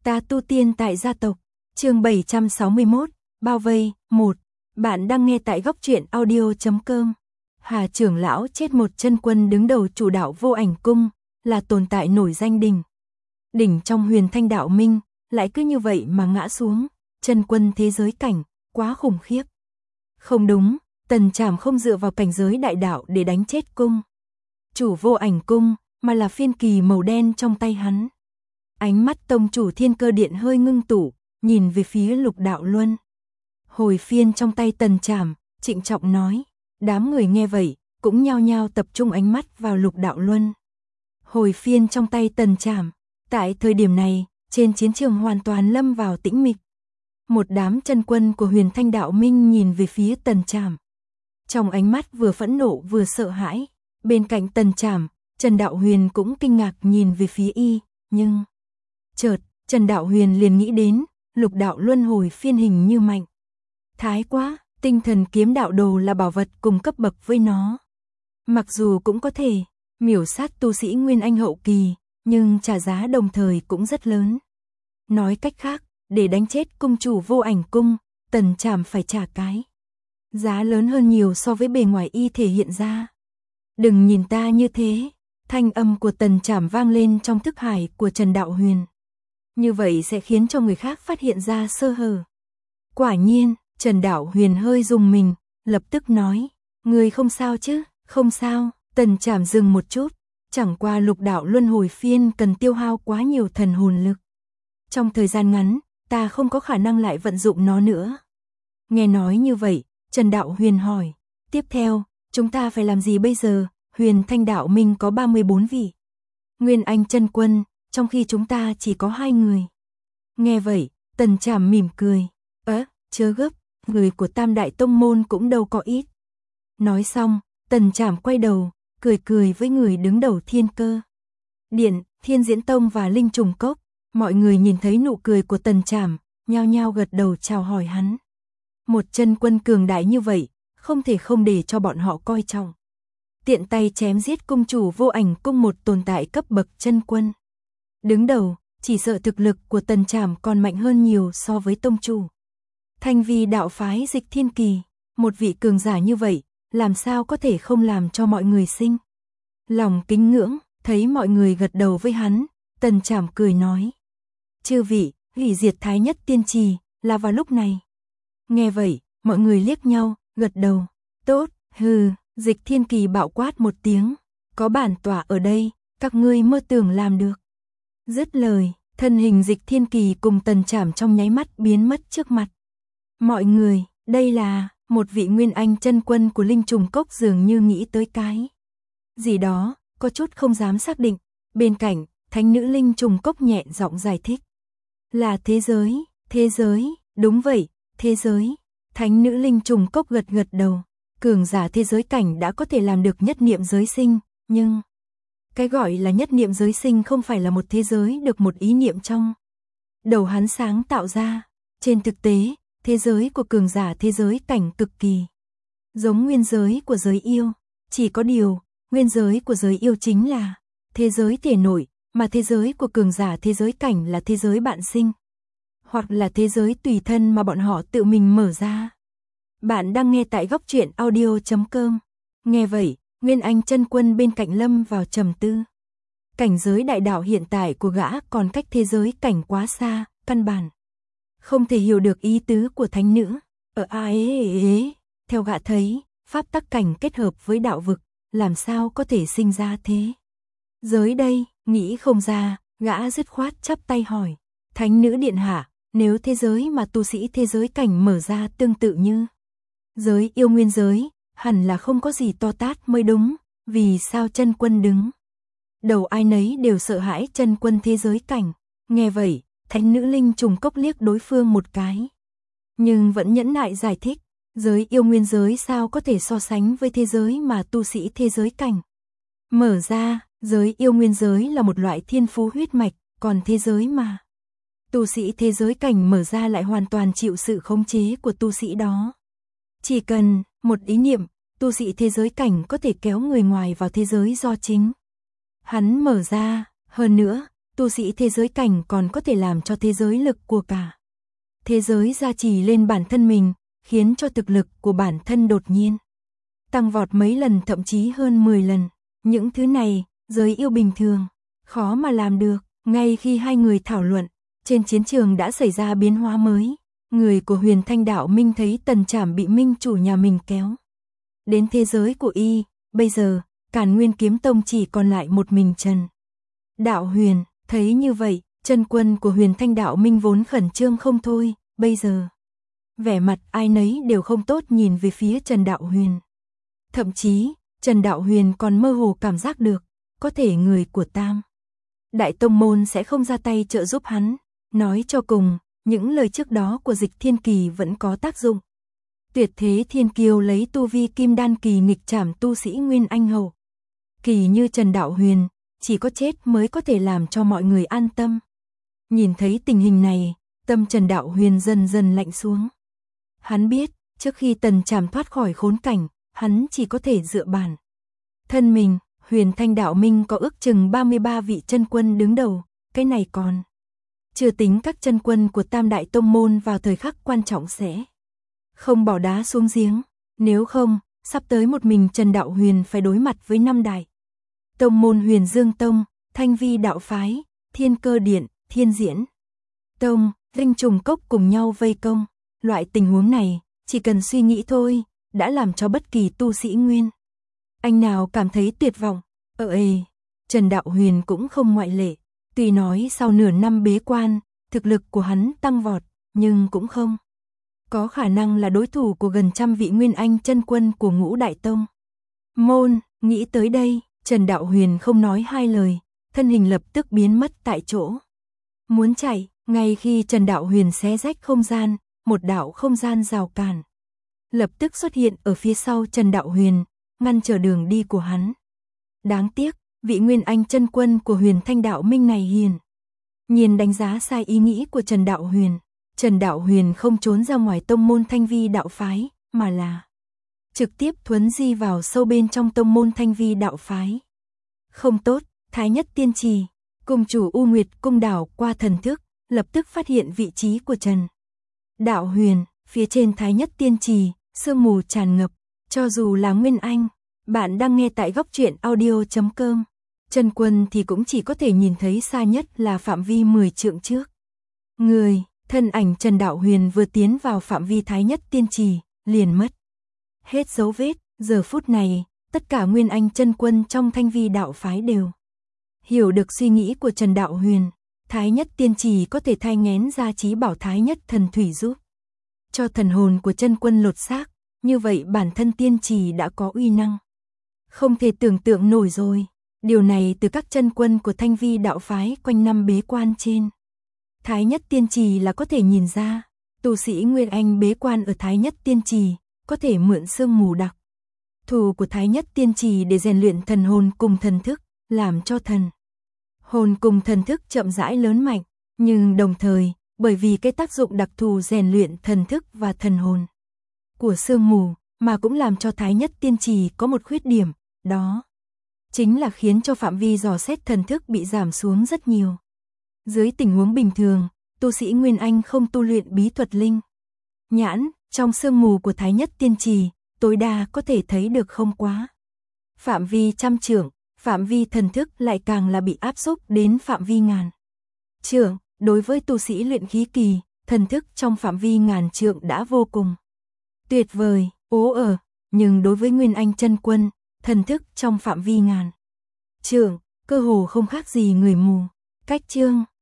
Ta tu tiên tại gia tộc, chương 761, bao vây, 1. Bạn đang nghe tại góc truyện audio.com. Hà trưởng lão chết một chân quân đứng đầu chủ đạo Vô Ảnh Cung, là tồn tại nổi danh đỉnh trong Huyền Thanh đạo minh, lại cứ như vậy mà ngã xuống, chân quân thế giới cảnh, quá khủng khiếp. Không đúng, Tần Trảm không dựa vào cảnh giới đại đạo để đánh chết cung chủ Vô Ảnh Cung, mà là phiên kỳ màu đen trong tay hắn. Ánh mắt tông chủ Thiên Cơ Điện hơi ngưng tụ, nhìn về phía Lục Đạo Luân. Hồi phiên trong tay Tần Trảm, trịnh trọng nói, đám người nghe vậy, cũng nhao nhao tập trung ánh mắt vào Lục Đạo Luân. Hồi phiên trong tay Tần Trảm, tại thời điểm này, trên chiến trường hoàn toàn lâm vào tĩnh mịch. Một đám chân quân của Huyền Thanh đạo minh nhìn về phía Tần Trảm. Trong ánh mắt vừa phẫn nộ vừa sợ hãi, bên cạnh Tần Trảm, Trần Đạo Huyền cũng kinh ngạc nhìn về phía y, nhưng chợt, Trần Đạo Huyền liền nghĩ đến, Lục Đạo Luân hồi phiên hình như mạnh. Thái quá, tinh thần kiếm đạo đồ là bảo vật cùng cấp bậc với nó. Mặc dù cũng có thể miểu sát tu sĩ Nguyên Anh hậu kỳ, nhưng trả giá đồng thời cũng rất lớn. Nói cách khác, để đánh chết cung chủ Vô Ảnh Cung, Tần Trảm phải trả cái giá lớn hơn nhiều so với bề ngoài y thể hiện ra. Đừng nhìn ta như thế, thanh âm của Tần Trảm vang lên trong thức hải của Trần Đạo Huyền. Như vậy sẽ khiến cho người khác phát hiện ra sơ hở. Quả nhiên, Trần Đạo Huyền hơi rùng mình, lập tức nói, người không sao chứ, không sao. Tần Trảm dừng một chút, chẳng qua Lục Đạo Luân hồi phiên cần tiêu hao quá nhiều thần hồn lực. Trong thời gian ngắn, ta không có khả năng lại vận dụng nó nữa. Nghe nói như vậy, Trần Đạo Huyền hỏi, tiếp theo, chúng ta phải làm gì bây giờ? Huyền Thanh đạo minh có 34 vị Nguyên Anh chân quân, trong khi chúng ta chỉ có 2 người. Nghe vậy, Tần Trảm mỉm cười, chớ gấp, người của Tam Đại Tông Môn cũng đâu có ít. Nói xong, Tần Trảm quay đầu, cười với người đứng đầu Thiên Cơ Điện, Thiên Diễn Tông và Linh Trùng Cốc. Mọi người nhìn thấy nụ cười của Tần Trảm, nhao nhao gật đầu chào hỏi hắn. Một chân quân cường đại như vậy, không thể không để cho bọn họ coi trọng. Tiện tay chém giết cung chủ Vô Ảnh Cung, một tồn tại cấp bậc chân quân đứng đầu, chỉ sợ thực lực của Tần Trảm còn mạnh hơn nhiều so với tông chủ Thanh Vi đạo phái Dịch Thiên Kỳ. Một vị cường giả như vậy, làm sao có thể không làm cho mọi người sinh lòng kính ngưỡng. Thấy mọi người gật đầu với hắn, Tần Trảm cười nói, chư vị, hủy diệt Thái Nhất Tiên Trì là vào lúc này. Nghe vậy, mọi người liếc nhau, gật đầu. Tốt, hừ. Dịch Thiên Kỳ bạo quát một tiếng, có bản tọa ở đây, các ngươi mơ tưởng làm được. Dứt lời, thân hình Dịch Thiên Kỳ cùng Tần Trảm trong nháy mắt biến mất trước mặt mọi người. Đây là một vị Nguyên Anh chân quân của Linh Trùng Cốc, dường như nghĩ tới cái gì đó, có chút không dám xác định. Bên cạnh, thánh nữ Linh Trùng Cốc nhẹ giọng giải thích, là thế giới, đúng vậy, thế giới. Thánh nữ Linh Trùng Cốc gật đầu. Cường giả thế giới cảnh đã có thể làm được nhất niệm giới sinh, nhưng cái gọi là nhất niệm giới sinh không phải là một thế giới được một ý niệm trong đầu hắn sáng tạo ra. Trên thực tế, thế giới của cường giả thế giới cảnh cực kỳ giống nguyên giới của giới yêu. Chỉ có điều, nguyên giới của giới yêu chính là thế giới thể nội, mà thế giới của cường giả thế giới cảnh là thế giới bạn sinh, hoặc là thế giới tùy thân mà bọn họ tự mình mở ra. Bạn đang nghe tại góc truyện audio.com. Nghe vậy, Nguyên Anh chân quân bên cạnh lâm vào trầm tư. Cảnh giới đại đạo hiện tại của gã còn cách thế giới cảnh quá xa, căn bản không thể hiểu được ý tứ của thánh nữ. Theo gã thấy, pháp tắc cảnh kết hợp với đạo vực, làm sao có thể sinh ra thế giới đây? Nghĩ không ra, gã dứt khoát chắp tay hỏi, thánh nữ điện hạ, nếu thế giới mà tu sĩ thế giới cảnh mở ra tương tự như giới yêu nguyên giới, hẳn là không có gì to tát mới đúng. Vì sao chân quân đứng đầu ai nấy đều sợ hãi chân quân thế giới cảnh? Nghe vậy, thánh nữ Linh Trùng Cốc liếc đối phương một cái, nhưng vẫn nhẫn nại giải thích, giới yêu nguyên giới sao có thể so sánh với thế giới mà tu sĩ thế giới cảnh mở ra. Giới yêu nguyên giới là một loại thiên phú huyết mạch, còn thế giới mà tu sĩ thế giới cảnh mở ra lại hoàn toàn chịu sự khống chế của tu sĩ đó. Chỉ cần một ý niệm, tu sĩ thế giới cảnh có thể kéo người ngoài vào thế giới do chính hắn mở ra. Hơn nữa, tu sĩ thế giới cảnh còn có thể làm cho thế giới lực của cả thế giới gia trì lên bản thân mình, khiến cho thực lực của bản thân đột nhiên tăng vọt mấy lần, thậm chí hơn 10 lần. Những thứ này, giới yêu bình thường khó mà làm được. Ngay khi hai người thảo luận, trên chiến trường đã xảy ra biến hóa mới. Người của Huyền Thanh Đạo Minh thấy Tần Trảm bị minh chủ nhà mình kéo đến thế giới của y, bây giờ, Càn Nguyên Kiếm Tông chỉ còn lại một mình Trần Đạo Huyền. Thấy như vậy, chân quân của Huyền Thanh Đạo Minh vốn khẩn trương không thôi, bây giờ vẻ mặt ai nấy đều không tốt nhìn về phía Trần Đạo Huyền. Thậm chí, Trần Đạo Huyền còn mơ hồ cảm giác được, có thể người của Tam Đại Tông Môn sẽ không ra tay trợ giúp hắn. Nói cho cùng, những lời trước đó của Dịch Thiên Kỳ vẫn có tác dụng. Tuyệt thế thiên kiêu lấy tu vi kim đan kỳ nghịch trảm tu sĩ Nguyên Anh hậu kỳ như Trần Đạo Huyền, chỉ có chết mới có thể làm cho mọi người an tâm. Nhìn thấy tình hình này, tâm Trần Đạo Huyền dần dần lạnh xuống. Hắn biết, trước khi Tần Trảm thoát khỏi khốn cảnh, hắn chỉ có thể dựa bản thân mình. Huyền Thanh Đạo Minh có ước chừng 33 vị chân quân đứng đầu, cái này còn chưa tính các chân quân của Tam Đại Tông Môn vào thời khắc quan trọng sẽ không bỏ đá xuống giếng. Nếu không, sắp tới một mình Trần Đạo Huyền phải đối mặt với 5 đại tông môn Huyền Dương Tông, Thanh Vi Đạo Phái, Thiên Cơ Điện, Thiên Diễn Tông, Linh Trùng Cốc cùng nhau vây công. Loại tình huống này, chỉ cần suy nghĩ thôi, đã làm cho bất kỳ tu sĩ Nguyên Anh nào cảm thấy tuyệt vọng. Trần Đạo Huyền cũng không ngoại lệ. Tuy nói sau nửa năm bế quan, thực lực của hắn tăng vọt, nhưng cũng không có khả năng là đối thủ của gần trăm vị Nguyên Anh chân quân của Ngũ Đại Tông Môn. Nghĩ tới đây, Trần Đạo Huyền không nói hai lời, thân hình lập tức biến mất tại chỗ. Muốn chạy, ngay khi Trần Đạo Huyền xé rách không gian, một đạo không gian rào cản lập tức xuất hiện ở phía sau Trần Đạo Huyền, ngăn trở đường đi của hắn. Đáng tiếc, vị Nguyên Anh chân quân của Huyền Thanh Đạo Minh này hiển nhiên đánh giá sai ý nghĩ của Trần Đạo Huyền. Trần Đạo Huyền không trốn ra ngoài tông môn Thanh Vi Đạo Phái, mà là trực tiếp thuấn di vào sâu bên trong tông môn Thanh Vi Đạo Phái. Không tốt, Thái Nhất Tiên Trì, cung chủ U Nguyệt cung đảo qua thần thức, lập tức phát hiện vị trí của Trần Đạo Huyền. Phía trên Thái Nhất Tiên Trì, sương mù tràn ngập. Cho dù là Nguyên Anh, bạn đang nghe tại góc truyện audio.com, chân quân thì cũng chỉ có thể nhìn thấy xa nhất là phạm vi 10 trượng trước người. Thân ảnh Trần Đạo Huyền vừa tiến vào phạm vi Thái Nhất Tiên Trì, liền mất hết dấu vết. Giờ phút này, tất cả Nguyên Anh chân quân trong Thanh Vi Đạo Phái đều hiểu được suy nghĩ của Trần Đạo Huyền. Thái Nhất Tiên Trì có thể thai nghén ra chí bảo Thái Nhất Thần Thủy giúp cho thần hồn của chân quân lột xác, như vậy bản thân tiên trì đã có uy năng không thể tưởng tượng nổi rồi. Điều này từ các chân quân của Thanh Vi Đạo Phái quanh năm bế quan trên Thái Nhất Tiên Trì là có thể nhìn ra. Tu sĩ Nguyên Anh bế quan ở Thái Nhất Tiên Trì có thể mượn sương mù đặc thù của Thái Nhất Tiên Trì để rèn luyện thần hồn cùng thần thức, làm cho thần hồn cùng thần thức chậm rãi lớn mạnh. Nhưng đồng thời, bởi vì cái tác dụng đặc thù rèn luyện thần thức và thần hồn của sương mù, mà cũng làm cho Thái Nhất Tiên Trì có một khuyết điểm, đó chính là khiến cho phạm vi dò xét thần thức bị giảm xuống rất nhiều. Dưới tình huống bình thường, tu sĩ Nguyên Anh không tu luyện bí thuật linh nhãn, trong sương mù của Thái Nhất Tiên Trì, tối đa có thể thấy được không quá phạm vi trăm trượng, phạm vi thần thức lại càng là bị áp xúc đến phạm vi ngàn trượng. Đối với tu sĩ luyện khí kỳ, thần thức trong phạm vi ngàn trượng đã vô cùng tuyệt vời, nhưng đối với Nguyên Anh chân quân, thần thức trong phạm vi ngàn trượng cơ hồ không khác gì người mù. Cách chương